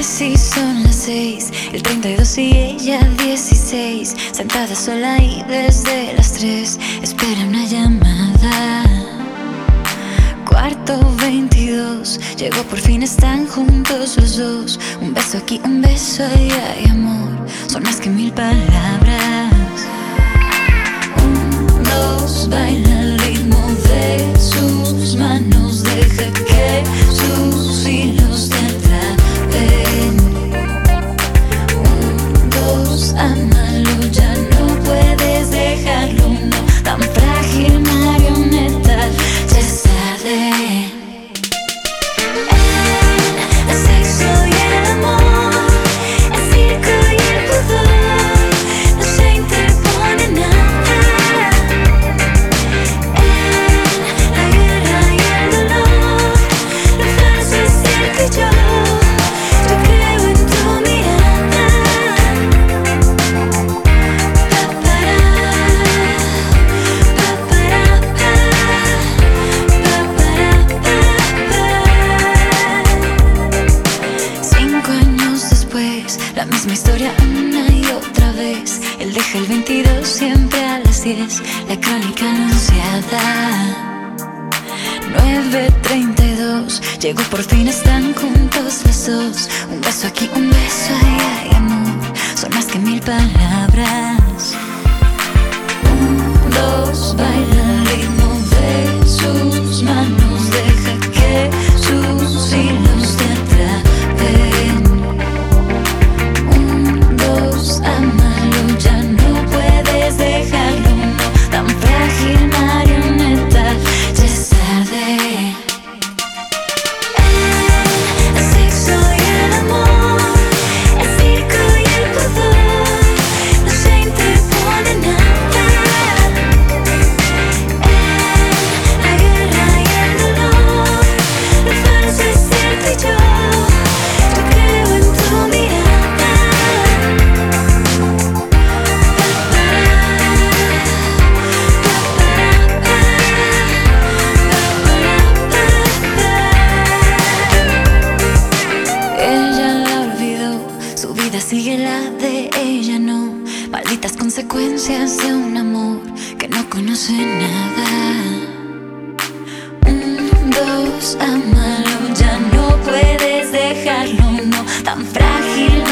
casi son las 6, el 32 y ella 16, sentada sola y desde las 3 espera una llamada. Cuarto 22, llegó por fin, están juntos los dos. Un beso aquí, un beso allá y amor, son más que 1000 palabras. 1, 2, baila el ritmo de sus manos, deja que sus hilos te atrapen. 1, 2, ámalo, ya no puedes dejarlo, no, tan frágil marioneta, ya es tarde. El sexo y el amor, el circo y el pudor, no se interpone nada. La guerra y el dolor, lo falso es ser que yo creo en tu mirada. La misma historia una y otra vez. Él deja el 22 siempre a las 10, la crónica anunciada. 9:32, llegó por fin, están juntos los dos. Un beso aquí, un beso allá y amor, son más que 1000 palabras. 1, 2, baila el ritmo de sus manos, deja que sus hilos te atrapen. Ámalo, ya no puedes dejarlo, no, tan frágil marioneta, ya es tarde. El sexo y el amor, el circo y el pudor, no se interpone nada. La guerra y el dolor, lo falso es cierto y yo creo en tu mirada. Sigue la de ella, no. Malditas consecuencias de un amor que no conoce nada. 1, 2, ámalo, ya no puedes dejarlo, no, tan frágil